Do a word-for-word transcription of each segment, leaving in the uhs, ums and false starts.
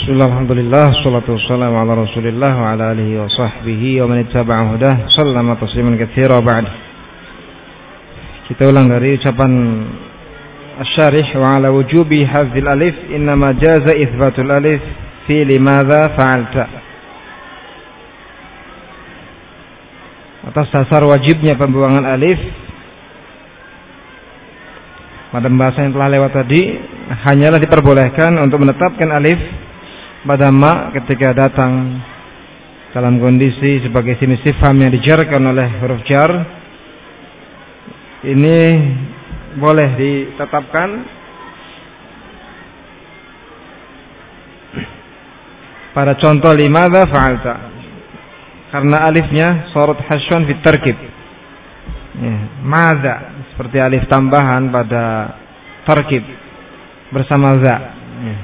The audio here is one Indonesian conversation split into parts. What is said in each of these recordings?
Bismillah, alhamdulillah, salatu wassalamu ala rasulillah wa ala alihi wa sahbihi wa man ittaba'a hudah, sallama tasliman katsira ba'd. Kita ulang dari ucapan asy-syarih wa ala wujubi hadzil alif innama jaza itsbatul alif fi limadza fa'alta. Atas dasar wajibnya pembuangan alif pada pembahasan yang telah lewat tadi, hanyalah diperbolehkan untuk menetapkan alif pada ma ketika datang dalam kondisi sebagai isim istifham yang dijarkan oleh huruf jar. Ini boleh ditetapkan pada contoh limadza fa'alta, karena alifnya sorot hasyan fit tarkib. Ya, madza seperti alif tambahan pada tarkib bersama za. Ya.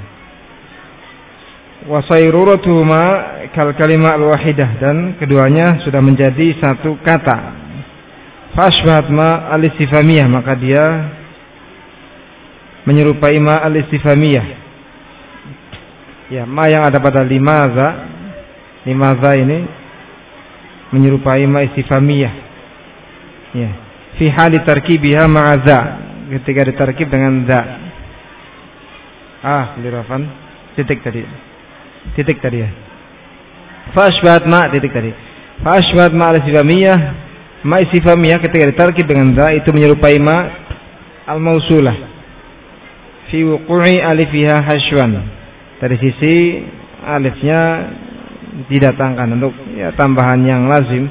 Wa sayruratuhuma kal kalimah al-wahidah, dan keduanya sudah menjadi satu kata. Fashbahat ma al-istifhamiyah, maka dia menyerupai ma al-istifhamiyah. Ya, ma yang ada pada limadza, limadza ini menyerupai ma istifhamiyah. Ya, fi hali tarkibiha ma'a za, ketika ditarkib dengan za. Ah, lirafan titik tadi. Titik tadi ya. Fashbahat ma titik tadi. Fashbahat ma al-istifhamiyah, ma istifhamiyah ketika ditarkib dengan za itu menyerupai ma al-mausulah fi wuqu'i alifiha hashwan. Dari sisi alifnya didatangkan untuk ya tambahan yang lazim.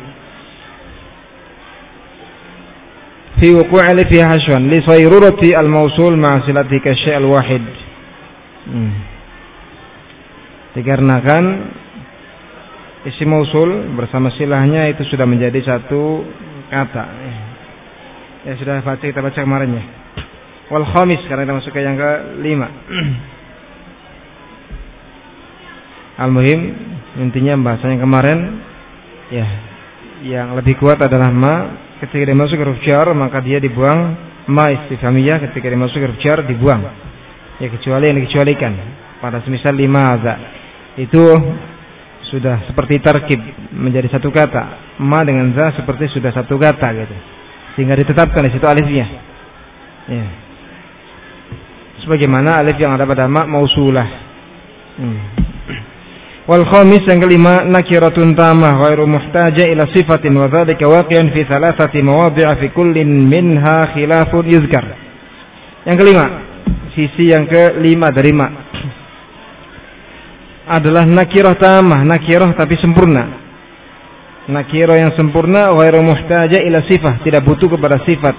Fi wuqu'i alifiha hashwan li sayrurati al-mausul ma'a silati ka syai' al-wahid. Hmm. Dikarenakan isim mausul bersama silahnya itu sudah menjadi satu kata. Ya sudah baca, kita baca kemarin ya. Wal khamis, karena kita masuk ke yang kelima. Al-muhim, intinya bahasanya kemarin ya, yang lebih kuat adalah ma ketika dia masuk huruf jar maka dia dibuang, ma istifhamiyah ketika dia masuk huruf jar dibuang. Ya kecuali yang dikecualikan pada semisal limadza itu sudah seperti tarkib menjadi satu kata, ma dengan za seperti sudah satu kata gitu, sehingga ditetapkan di situ alifnya. Ya. Sebagaimana alif yang ada pada ma mausulah. Hmm. Wal khamis, yang kelima, nakiratun tamah ghairu muhtaja ila sifatin wa dzalika waqi'un fi thalathati mawadhi'a fi kullin minha khilafun yuzkar. Yang kelima, sisi yang kelima dari ma adalah nakirah tamah, nakirah tapi sempurna. Nakirah yang sempurna ghairu muhtaja ila sifah, tidak butuh kepada sifat.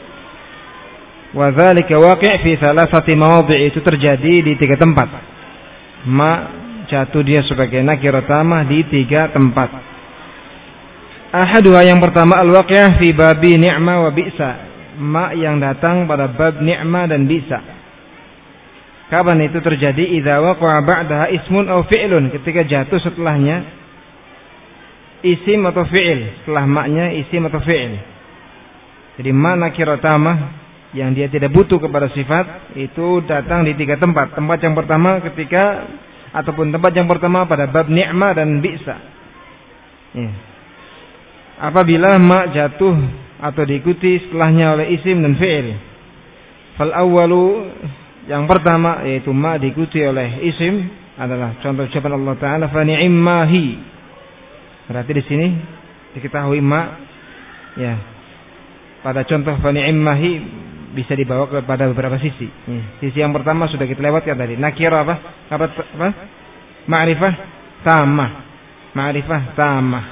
Wa dzalika waqi' fi thalathati mawadhi', itu terjadi di tiga tempat. Ma jatuh dia sebagai nakirah tamah di tiga tempat. Ahaduha, yang pertama, al-waqi'ah fi babi ni'ma wa bi'sa, ma yang datang pada bab ni'ma dan bi'sa. Kapan itu terjadi? Idza waqa'a ba'daha ismun aw fi'lun, ketika jatuh setelahnya isim atau fi'il, setelah maknya isim atau fi'il. Jadi ma nakirah tamah yang dia tidak butuh kepada sifat itu datang di tiga tempat. Tempat yang pertama ketika ataupun tempat yang pertama pada bab ni'ma dan bi'sa. Ya. Apabila ma jatuh atau diikuti setelahnya oleh isim dan fi'il. Fal awwalu, yang pertama yaitu ma diikuti oleh isim adalah contoh ucapan Allah Taala fa ni'mahi. Berarti di sini diketahui ma ya pada contoh fa ni'mahi bisa dibawa kepada beberapa sisi. Ya. Sisi yang pertama sudah kita lewatkan tadi. Nakirah apa? Apa? apa? Ma'rifah tamah. Ma'rifah tamah.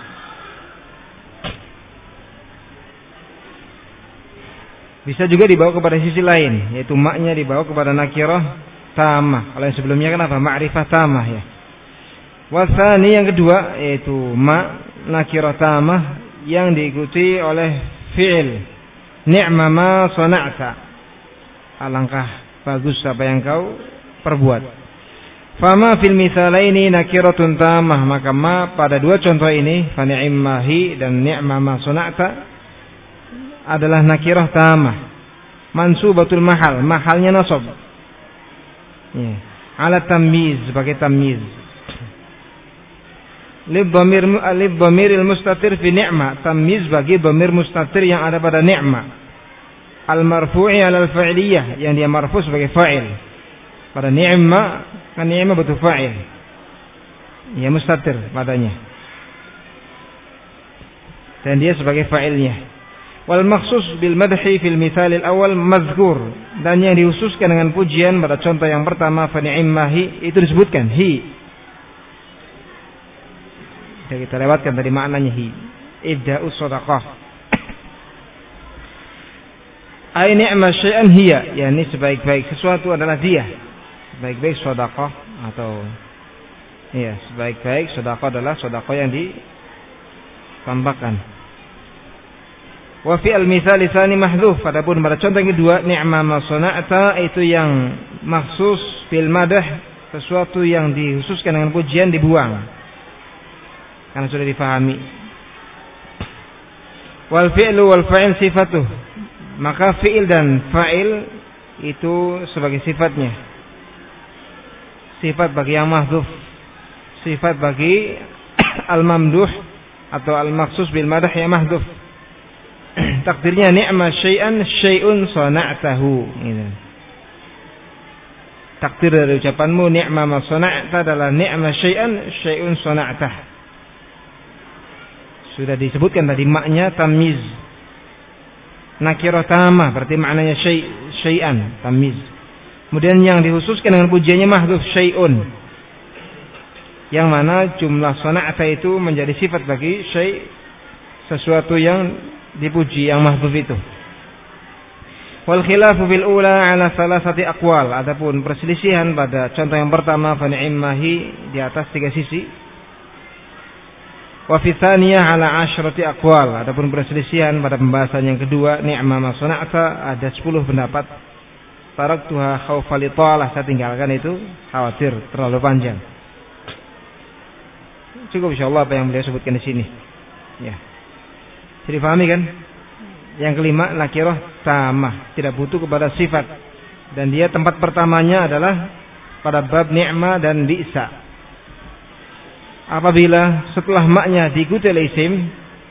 Bisa juga dibawa kepada sisi lain, yaitu maknya dibawa kepada nakirah tamah. Kalau yang sebelumnya kan apa? Ma'rifah tamah ya. Wasani, yang kedua, yaitu ma nakirah tamah yang diikuti oleh fi'il. Ni'ma ma sana'ta, alangkah bagus apa yang kau perbuat. Fama fil mithalaini nakiratun tamah, maka ma pada dua contoh ini, fa ni'mahi dan ni'ma ma sana'ta, adalah nakirah tamah, mansubatul mahal, mahalnya nasab. Ya. ala tamyiz, sebagai tamyiz. Lidhamir lidhamiril mustatir fi ni'ma, tamyiz bagi dhamir mustatir yang ada pada ni'ma. Al marfu'i 'ala al fa'iliyah, yang dia marfu sebagai fa'il. Pada ni'ma, kan ni'ma betul fa'il. Ya mustatir padanya. Dan dia sebagai fa'ilnya. Wal makhsus bil madhi fil mithal al awal mazkur, dan yang dihususkan dengan pujian pada contoh yang pertama fa ni'mahi, itu disebutkan hi. Sudah kita lewatkan tadi maknanya hi. Ibda'us shadaqah. Ai ni'ma syai'an hiya, yakni sebaik-baik sesuatu adalah dia. Sebaik-baik sedekah atau iya, sebaik-baik sedekah adalah sedekah yang ditambahkan. Wa fi al-mithal tsani mahdhuf, adapun pada contoh yang kedua ni'ma ma sana'ta, itu yang maksus fil madah, sesuatu yang dikhususkan dengan pujian dibuang karena sudah difahami. Wal fi'lu wal fa'il sifatuh, maka fi'il dan fa'il itu sebagai sifatnya. Sifat bagi yang mahdzuf, sifat bagi al-mamduh atau al-maksus bil madah yang mahdzuf. Takdirnya ni'ma syai'an syai'un sana'tahu. Gitu. Takdir dari ucapanmu ni'ma ma sana'ta adalah ni'ma syai'an syai'un sana'tah. Sudah disebutkan tadi maknya tamyiz. Nakirah tamah berarti maknanya syai' syai'an, tamyiz. Kemudian yang dikhususkan dengan pujiannya mahdhuf syai'un, yang mana jumlah sana'ta itu menjadi sifat bagi syai', sesuatu yang dipuji, yang mahdhuf itu. Wal khilafu fil ula ala salasati aqwal, adapun perselisihan pada contoh yang pertama fa ni'mahi di atas tiga sisi. Wa fi tsaniyah ala asyrati aqwal, adapun perselisihan pada pembahasan yang kedua ni'ma ma sana'ta ada sepuluh pendapat. Taraktuha khaufa li talah, saya tinggalkan itu khawatir terlalu panjang. Cukup insyaallah apa yang beliau sebutkan di sini. Ya. Jadi pahami kan? Yang kelima nakirah tamah, tidak butuh kepada sifat, dan dia tempat pertamanya adalah pada bab ni'ma dan bi'sa. Apabila setelah maknya diikuti oleh isim,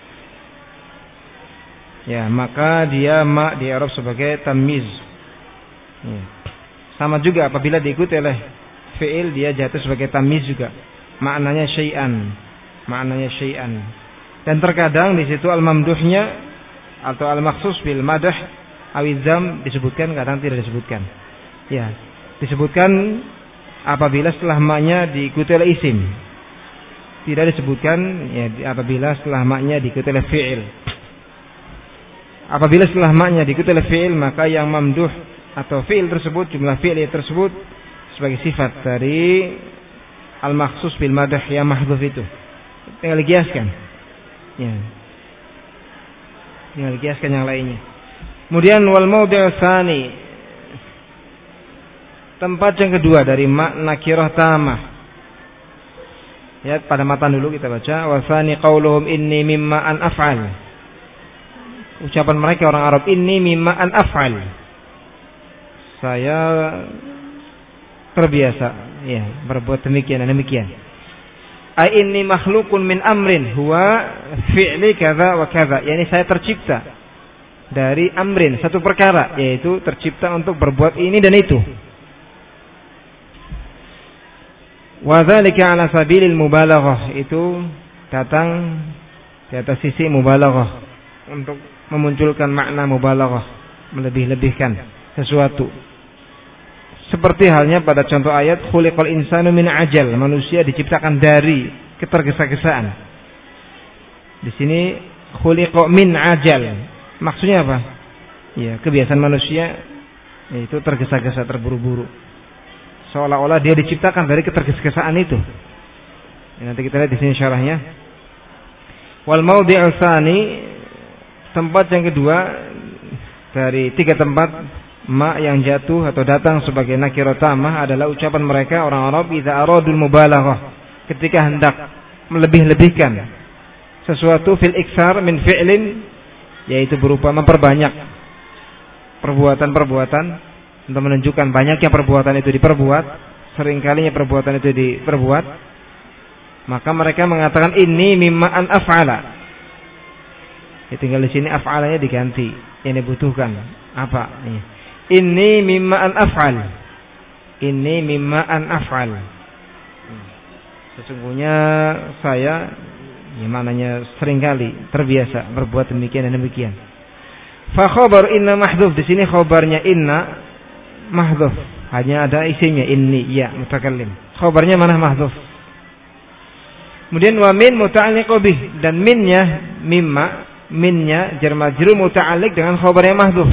ya maka dia mak di Arab sebagai tamyiz. Ya. Sama juga apabila diikuti oleh fi'il, dia jatuh sebagai tamyiz juga. Maknanya syai'an, maknanya syai'an. Dan terkadang di situ al-mamduhnya atau al-maksus bil madah awidzam disebutkan, kadang tidak disebutkan. Ya, disebutkan apabila setelah maknya diikuti oleh isim. Tidak disebutkan ya apabila setelah maknya diikuti oleh fi'il. Apabila setelah maknya diikuti oleh fi'il, maka yang mamduh atau fi'il tersebut, jumlah fi'il tersebut sebagai sifat dari al-maksus bil madah yang mahdhuf itu. Tinggal dikiaskan. Ya. Tinggal dikiaskan yang lainnya. Kemudian wal mawdi' tsani, tempat yang kedua dari makna nakirah tamah. Ya, pada matan dulu kita baca wa tsani qauluhum inni mimma an af'al. Ucapan mereka orang Arab, inni mimma an af'al. Saya terbiasa ya berbuat demikian dan demikian. Ai inni makhluqun min amrin huwa fi'li kadza wa kadza. Yani saya tercipta dari amrin, satu perkara, yaitu tercipta untuk berbuat ini dan itu. Wa dzalika ala sabilil mubalaghah, itu datang di atas sisi mubalaghah, untuk memunculkan makna mubalaghah, melebih-lebihkan sesuatu. Seperti halnya pada contoh ayat khuliqal insanu min ajal, manusia diciptakan dari ketergesa-gesaan. Di sini khuliqa min ajal, maksudnya apa? Ya, kebiasaan manusia yaitu tergesa-gesa, terburu-buru. Seolah-olah dia diciptakan dari ketergesa-gesaan itu. Ya, nanti kita lihat di sini syarahnya. Wal mawdi'u tsani, tempat yang kedua dari tiga tempat ma yang jatuh atau datang sebagai nakirah tamah adalah ucapan mereka orang Arab idza aradul mubalaghah, ketika hendak melebih-lebihkan sesuatu fil iksar min fi'lin, yaitu berupa memperbanyak perbuatan-perbuatan untuk menunjukkan banyaknya perbuatan itu diperbuat seringkalinya perbuatan itu diperbuat, maka mereka mengatakan ini mimma an af'ala. Ya, tinggal di sini af'alanya diganti. Yang dibutuhkan apa? Ini mimma an af'al. Ini mimma an af'al. Sesungguhnya saya, ya maknanya seringkali terbiasa berbuat demikian dan demikian. Fa khabar inna mahdhuf, di sini khabarnya inna mahdhuf, hanya ada isimnya inni ya mutakallim. Khabarnya mana mahdhuf. Kemudian wa min muta'alliq bih, dan minnya mimma, minnya jar majrur muta'alliq dengan khabarnya mahdhuf.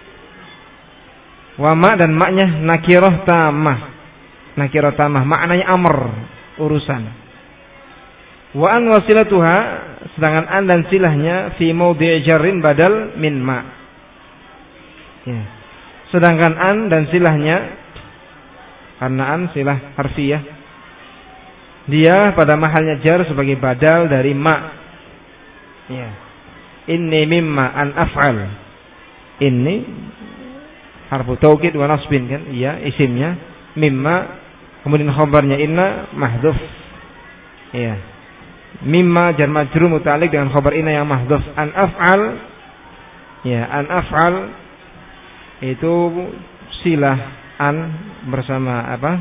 Wa ma, dan maknya nakirah tamah. Nakirah tamah maknanya amr, urusan. Wa an wasilatuha, sedangkan an dan silahnya fi maudhi' jarrin badal min ma. Ya. Sedangkan an dan silahnya, karena an silah harfiyah, dia pada mahalnya jar sebagai badal dari ma. Ya. Inni mimma an af'al. Ini harfu taukid wa nasbin kan? Iya, isimnya mimma, kemudian khabarnya inna mahdhuf. Iya. Mimma jar majrur muta'alliq dengan khabar inna yang mahdhuf. An af'al, ya, an af'al itu silah an bersama apa?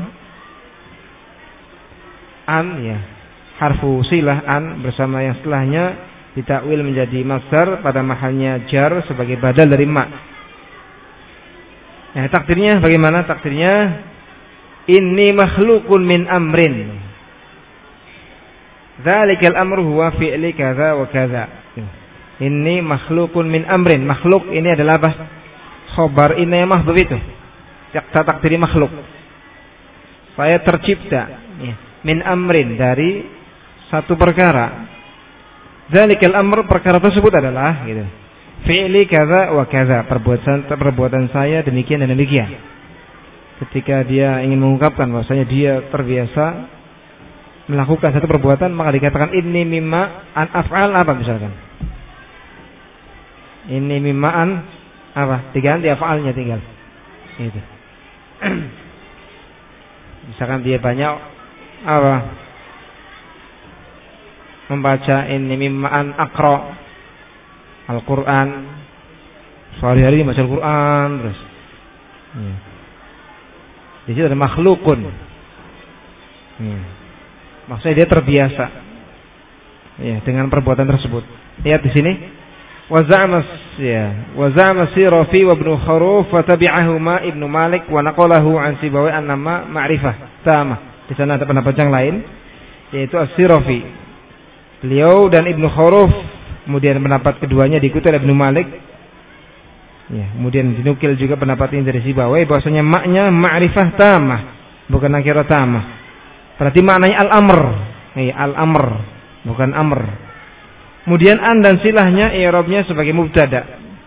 An, ya, harfu silah an bersama yang setelahnya ditakwil menjadi masdar pada mahalnya jar sebagai badal dari ma. Nah, takdirnya bagaimana? Takdirnya inni makhluqun min amrin. Dzalikal amru huwa fi'li kadza wa kadza. Inni makhluqun min amrin. Makhluk ini adalah apa? Khabar inna yang mahdhuf itu. Tak takdiri makhluk. Saya tercipta, ya, min amrin, dari satu perkara. Dzalikal amr, perkara tersebut adalah gitu. Fi'li kadza wa kadza, perbuatan perbuatan saya demikian dan demikian. Ketika dia ingin mengungkapkan bahwasanya dia terbiasa melakukan satu perbuatan, maka dikatakan ini mimma an af'al apa misalkan. Ini mimma an apa? Diganti af'alnya tinggal. Gitu. Misalkan dia banyak apa? Membaca ini mimma an aqra Al-Quran, sehari-hari baca Al-Quran terus. Ya. Di situ ada makhlukun. Ya. Maksudnya dia terbiasa, ya, dengan perbuatan tersebut. Lihat di sini. Wa za'ama, ya, wa za'ama Sirafi wa Ibnu Kharuf wa tabi'ahuma Ibnu Malik wa naqalahu an Sibawi an-nama ma'rifah tamah. Di sana ada pendapat yang lain, yaitu As-Sirafi. Beliau dan Ibnu Kharuf, kemudian pendapat keduanya diikuti oleh Ibnu Malik. Ya, kemudian dinukil juga pendapat ini dari Sibawi bahwasanya maknya ma'rifah tamah, bukan nakirah tamah. Berarti maknanya al-amr. Ya, al-amr, bukan amr. Kemudian an dan silahnya i'rabnya sebagai mubtada.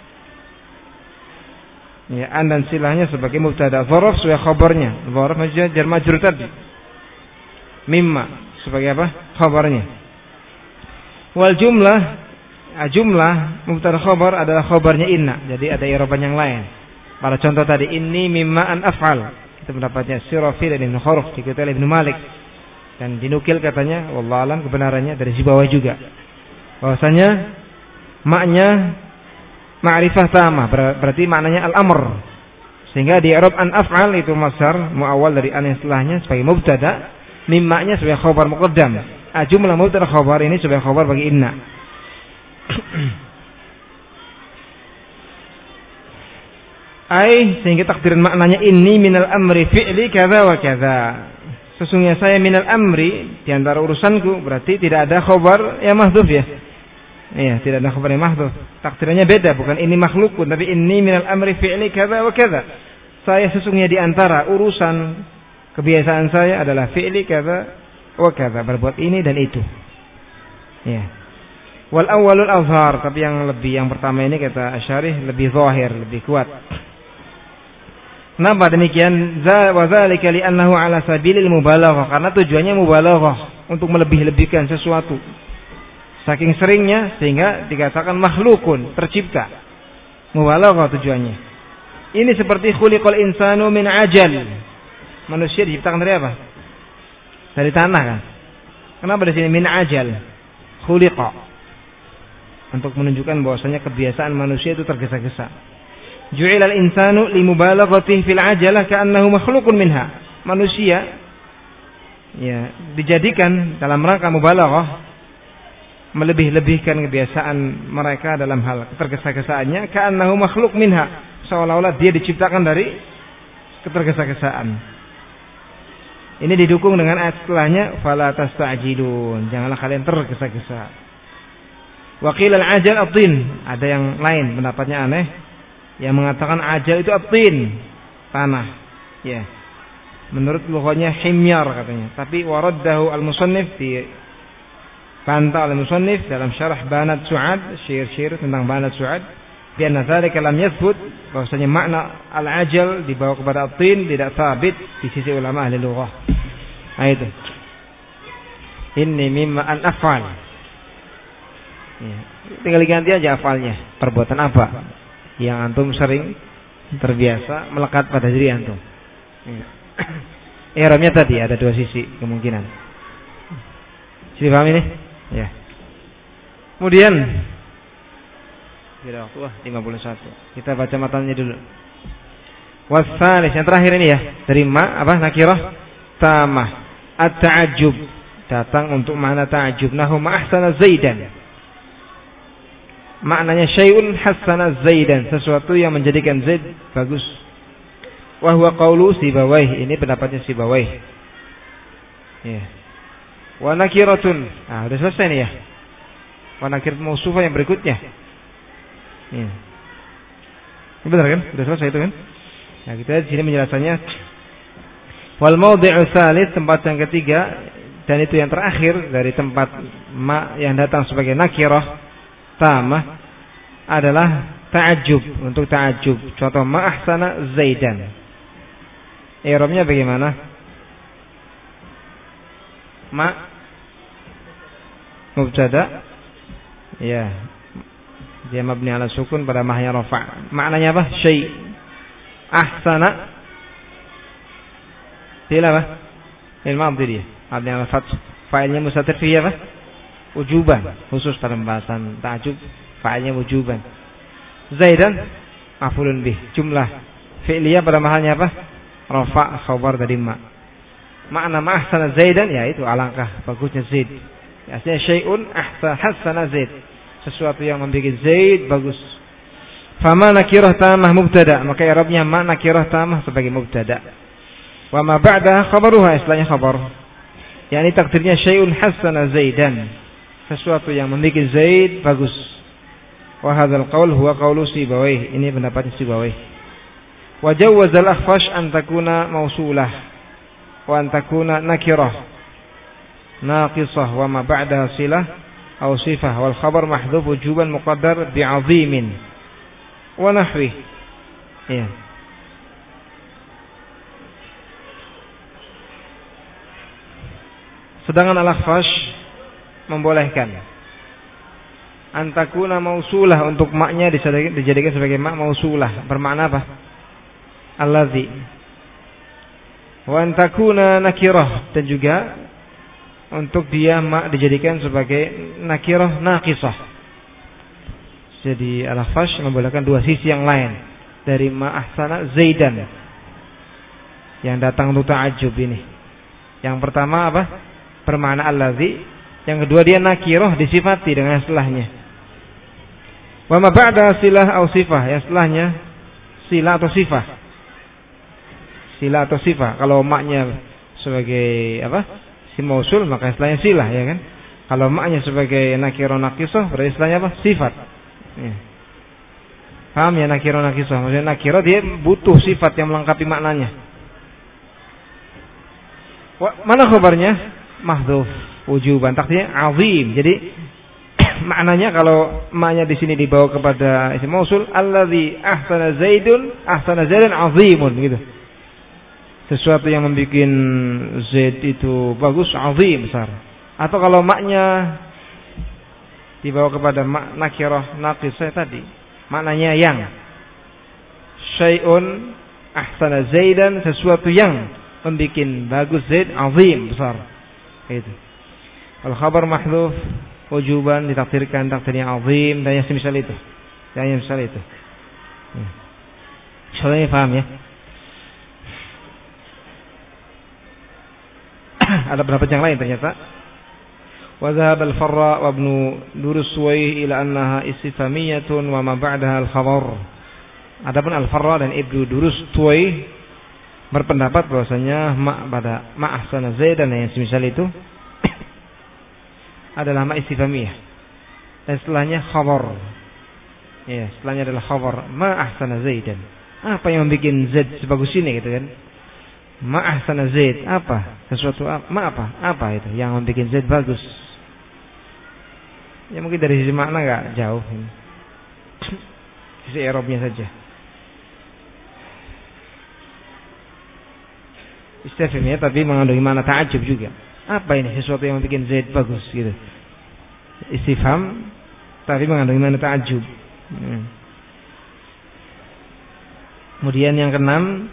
Ya, an dan silahnya sebagai mubtada. Dzaraf sebagai khabarnya. Dzaraf jar majrur tadi. Mimma sebagai apa? Khabarnya. Wal jumlah, jumlah mubtada khabar adalah khabarnya inna. Jadi ada i'raban yang lain. Pada contoh tadi, inni mimma an af'al. Itu pendapatnya Sirafi dan Ibnu Kharuf, dikutip oleh Ibnu Malik. Dan dinukil katanya, wallahu alam kebenarannya dari Sibawi juga, bahwasanya maknya ma'rifah tamah, berarti maknanya al-amr. Sehingga di i'rab an af'al itu masdar muawwal dari an yang setelahnya sebagai mubtada, mimmanya sebagai khabar muqaddam. Jumlah mubtada khabar ini sebagai khabar bagi inna. Ai, sehingga takdiran maknanya ini minal amri fi'li kadza wa kadza. Sesungguhnya saya minal amri, di antara urusanku, berarti tidak ada khabar yang mahdhuf ya. Iya, tidak ada khabar yang mahdhuf. Takdirannya beda, bukan ini makhlukun, tapi ini minal amri fi'li kadza wa kadza. Saya sesungguhnya di antara urusan kebiasaan saya adalah fi'li kadza wa kadza, berbuat ini dan itu. Ya. Wal awwalul azhar, tapi yang lebih yang pertama ini kata Asy'arih lebih zahir, lebih kuat. Kenapa demikian? Wa dzalika li'annahu 'ala sabilil mubalaghah, karena tujuannya mubalaghah, untuk melebih-lebihkan sesuatu. Saking seringnya sehingga dikatakan makhlukun, tercipta. Mubalaghah tujuannya. Ini seperti khuliqal insanu min ajal. Manusia diciptakan dari apa? Dari tanah kan? Kenapa di sini min ajal? Khuliqa. Untuk menunjukkan bahwasanya kebiasaan manusia itu tergesa-gesa. Ju'ilal insanu limubalaghatihi fil ajalah ka'annahu makhluqun minha. Manusia ya dijadikan dalam rangka mubalaghah, melebih-lebihkan kebiasaan mereka dalam hal ketergesa-gesaannya, ka'annahu makhluk minha, seolah-olah dia diciptakan dari ketergesa-gesaan. Ini didukung dengan ayat setelahnya, fala tasta'jilun, janganlah kalian tergesa-gesa. Wa qila al-ajal at-tin, ada yang lain pendapatnya aneh yang mengatakan ajal itu at-tin, tanah. Ya. Menurut lughahnya himyar katanya, tapi waraddahu al-musannif di bantah oleh musannif dalam syarah Banat Su'ad, syair-syair tentang Banat Su'ad, bi anna dzalika lam yathbut, bahwasanya makna al-ajal dibawa kepada at-tin tidak sabit di sisi ulama ahli lughah. Nah itu. Ini mimma al-af'al. Ya. Tinggal diganti aja afalnya. Perbuatan apa yang antum sering terbiasa melekat pada diri antum. Ya. I'rabnya tadi ada dua sisi kemungkinan. Sudah paham ini? Ya. Kemudian kira waktu ah lima puluh satu. Kita baca matanya dulu. Wasalis yang terakhir ini ya, dari ma apa nakirah tamah. At-ta'ajjub datang untuk makna ta'ajjub. Nahu ma ahsana zaidan. Maknanya syai'un hasana zaidan, sesuatu yang menjadikan Zaid bagus. Wa huwa qaulu Sibawayh, ini pendapatnya Sibawayh. Ya. Wa nakiratun. Nah, sudah selesai nih ya. Wa nakirat mausufah yang berikutnya. Ini. Ini benar kan? Sudah selesai itu kan? Nah, kita di sini penjelasannya. Wal mawdi'u tsalits, tempat yang ketiga dan itu yang terakhir dari tempat ma yang datang sebagai nakirah tamah adalah ta'ajjub, untuk ta'ajjub. Contoh ma ahsana zaidan. I'rabnya bagaimana? Ma mubtada, ya, dia mabni ala sukun pada mahnya rafa. Maknanya apa? Syai. Ahsana fi'il apa? Fi'il madhi dia, mabni ala fath. Fa'ilnya mustatir fi apa? Wujuban, khusus dalam bahasan ta'ajjub, fa'ilnya wujuban. Zaidan maf'ulun bih, jumlah fi'liyah pada mahalnya apa? Rafa, khabar dari ma. Makna ma ahsana zaidan, ya itu alangkah bagusnya Zaid. Artinya syai'un ahsana Zaid, sesuatu yang membuat Zaid bagus. Fama nakirah tamah mubtada, maka i'rabnya ma nakirah tamah sebagai mubtada. Wa ma ba'da khabaruha, istilahnya khabar. yakni takdirnya syai'un hasana zaidan, sesuatu yang membuat Zaid bagus. Wa hadzal qaul huwa qaulu Sibawayh, ini pendapatnya Sibawayh. Wa jawwaza al-akhfash an takuna mausulah wa an takuna nakirah naqisah wa ma ba'daha silah aw sifah wal khabar mahdhuf wujuban muqaddar bi'azimin wa nahwi. Ya. Sedangkan al-akhfash membolehkan antakuna mausulah, untuk maknya dijadikan sebagai mak mausulah, bermakna apa? Allazi. Wa antakuna nakirah, dan juga untuk dia mak dijadikan sebagai nakirah naqisah. Jadi al-akhfash membolehkan dua sisi yang lain dari ma ahsana zaidan yang datang untuk ta'ajjub ini. Yang pertama apa? Bermakna allazi. Yang kedua dia nakirah disifati dengan setelahnya. Wa ma ba'da silah atau sifah, yang setelahnya silah atau sifah. Silah atau sifah. Kalau maknya sebagai apa? Si mausul, maka setelahnya silah, ya kan? Kalau maknya sebagai nakirah naqisah, berarti setelahnya apa? Sifat. Ya. Paham ya nakirah naqisah? Maksudnya nakirah dia butuh sifat yang melengkapi maknanya. Wa, mana khabarnya? Mahdhuf wujuban, takdirnya azim. Jadi maknanya kalau maknya di sini dibawa kepada isim mausul, allazi ahsana zaidun, ahsana zaidan azimun, gitu. Sesuatu yang membuat Zaid itu bagus, azim, besar. Atau kalau maknya dibawa kepada mak nakirah naqisah tadi, maknanya yang syai'un ahsana zaidan, sesuatu yang membuat bagus Zaid azim, besar. Itu. Al khabar mahdhuf wujuban ditakdirkan takdirnya azim dan yang semisal itu. Dan yang semisal itu. Hmm. Soalnya paham ya? Ada berapa yang lain ternyata. Wa dhahab al-Farra wa ibn Duruswayh ila annaha istifhamiyatun wa ma ba'daha al-khabar. Adapun al-Farra dan Ibnu Duruswayh berpendapat bahwasanya ma pada ma ahsana Zaid dan yang semisal itu adalah ma istifhamiyah. Dan setelahnya khabar. Ya, setelahnya adalah khabar ma ahsana Zaidan. Apa yang membuat Zaid sebagus ini gitu kan? Ma ahsana Zaid, apa? Sesuatu apa? Ma apa? Apa itu yang membuat Zaid bagus? Ya mungkin dari sisi makna enggak jauh ini. Sisi i'rabnya saja. Istifham ya, tapi mengandung makna ta'ajjub juga. Apa ini sesuatu yang membuat Zaid bagus gitu? Istifham tapi mengandung makna ta'ajjub. Hmm. Kemudian yang keenam,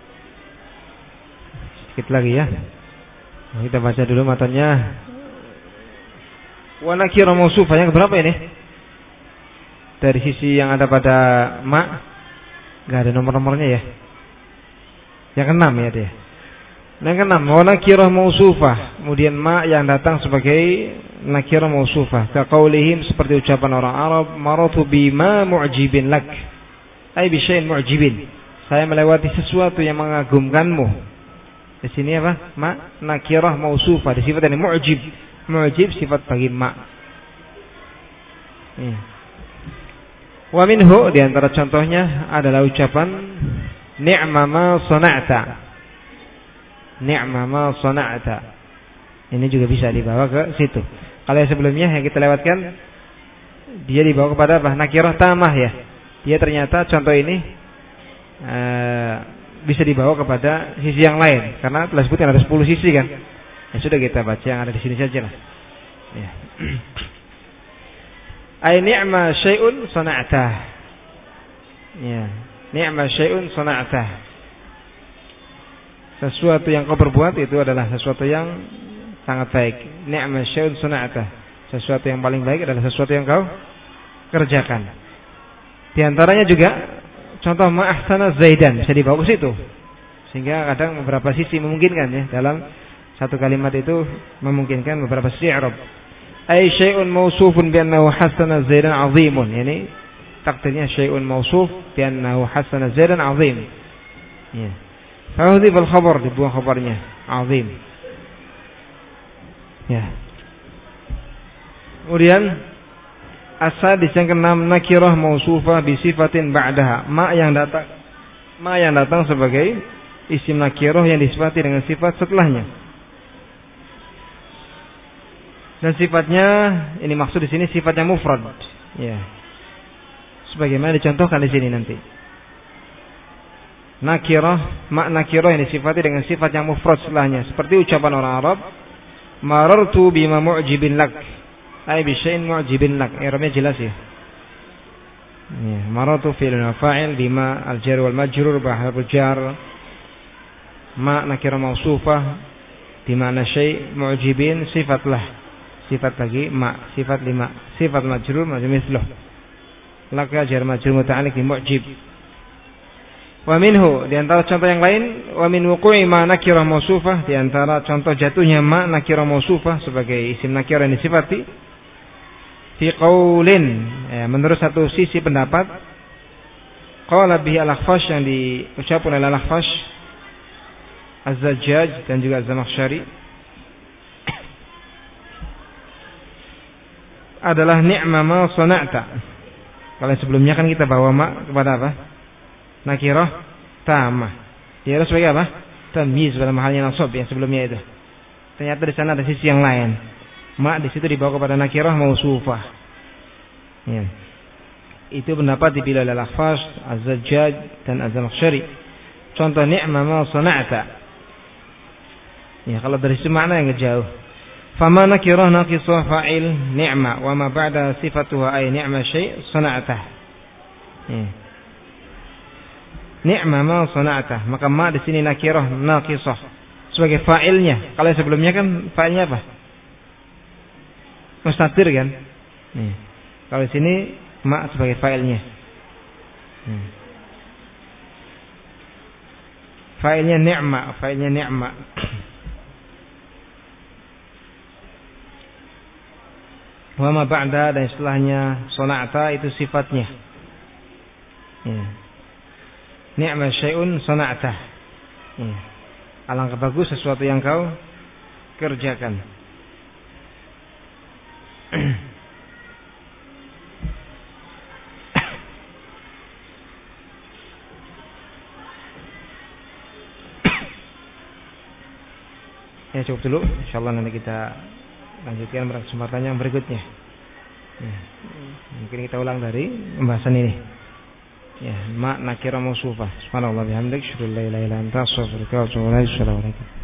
sedikit lagi ya. Kita baca dulu matanya. Wa nakira mausufah yang berapa ini? Dari sisi yang ada pada ma, enggak ada nomor-nomornya ya. Yang keenam ya dia. Yang keenam, wa nakira mausufah. Kemudian ma yang datang sebagai nakira mausufah. Kaqaulihim seperti ucapan orang Arab, maratu bima mu'jibin lak. Ai bi syai'in mu'jibin. Saya melewati sesuatu yang mengagumkanmu. Di sini apa? Ma nakirah mausufah, disifat ini mu'jib. Mu'jib sifat bagi ma. Ya. Wa minhu di antara contohnya adalah ucapan ni'ma ma sana'ta. Ni'ma ma sana'ta. Ini juga bisa dibawa ke situ. Kalau yang sebelumnya yang kita lewatkan dia dibawa kepada apa? Nakirah tamah ya. Dia ternyata contoh ini Uh, bisa dibawa kepada sisi yang lain karena telah sebutkan ada sepuluh sisi kan. Ya sudah kita baca yang ada di sini saja lah. Ya. Ai ni'ma syai'un sana'tah. Ya, ni'ma syai'un sana'tah. Sesuatu yang kau perbuat itu adalah sesuatu yang sangat baik. Ni'ma syai'un sana'tah. Sesuatu yang paling baik adalah sesuatu yang kau kerjakan. Di antaranya juga contoh ma ahsana Zaidan bisa dibawa ke situ. Sehingga kadang beberapa sisi memungkinkan ya dalam satu kalimat itu memungkinkan beberapa sisi i'rab. Ai syai'un mausufun bi annahu hasana Zaidan 'azimun. Yani takdirnya syai'un mausuf bi annahu hasana Zaidan 'azim. Ya. Fa hudhif al-khabar dibuang khabarnya 'azim. Ya. Kemudian As-sadis yang keenam nakirah mausufah bi sifatin ba'daha. Ma yang datang ma yang datang sebagai isim nakirah yang disifati dengan sifat setelahnya. Dan sifatnya ini maksud di sini sifatnya mufrad. Ya. Sebagaimana dicontohkan di sini nanti. Nakirah, ma nakirah yang disifati dengan sifat yang mufrad setelahnya, seperti ucapan orang Arab, marartu bima mu'jibin lak. Ai bi syai'in mu'jibin lak. I'rabnya jelas ya. Ya, maratu fi'il wa fa'il bima al-jar wal majrur bahal jar. Ma nakira mausufah di mana syai' mu'jibin sifat lah. Sifat lagi ma, sifat lima, sifat majrur majrur misluh. Laka jar majrur muta'alliq bi mu'jib. Wa minhu di antara contoh yang lain, wa min wuqu'i ma nakira mausufah, di antara contoh jatuhnya ma nakira mausufah sebagai isim nakira yang disifati fi qaulin, ya, menurut satu sisi pendapat qala bihi al-Akhfash yang diucapkan oleh al-Akhfash, Az-Zajjaj dan juga Az-Zamakhsyari adalah ni'ma ma sana'ta. Kalau sebelumnya kan kita bawa ma kepada apa? Nakirah tamah. Dia harus sebagai apa? Tamyiz dalam halnya nasab yang sebelumnya itu. Ternyata di sana ada sisi yang lain. Ma di situ dibawa kepada nakirah mausufah. Ya. Itu pendapat dipilih oleh Al-Akhfash, Az-Zajjaj dan Az-Zamakhsyari. Contoh ni'ma ma sana'ta. Ya, kalau dari sisi makna yang jauh. Fama nakirah naqisah fa'il ni'ma wa ma ba'da sifatuha ay ni'ma syai' sana'ta. Ya. Ni'ma ma sana'ta. Maka ma di sini nakirah naqisah. sebagai fa'ilnya. Kalau yang sebelumnya kan fa'ilnya apa? Mustatir kan? Nih. Kalau di sini ma sebagai fa'ilnya. Hmm. Fa'ilnya ni'ma, fa'ilnya ni'ma. Wa ma ba'da, dan istilahnya sona'ta itu sifatnya. Ya. Ni'ma syai'un sona'ta. Ya. Alangkah bagus sesuatu yang kau kerjakan. Ya, cukup dulu. Insyaallah nanti kita lanjutkan pada kesempatan yang berikutnya. Ya. Mungkin kita ulang dari pembahasan ini. Ya, ma nakira mausufah. Subhanallah bihamdik, syukur la ilaha illa anta, astaghfiruka wa atubu ilaik. Assalamualaikum.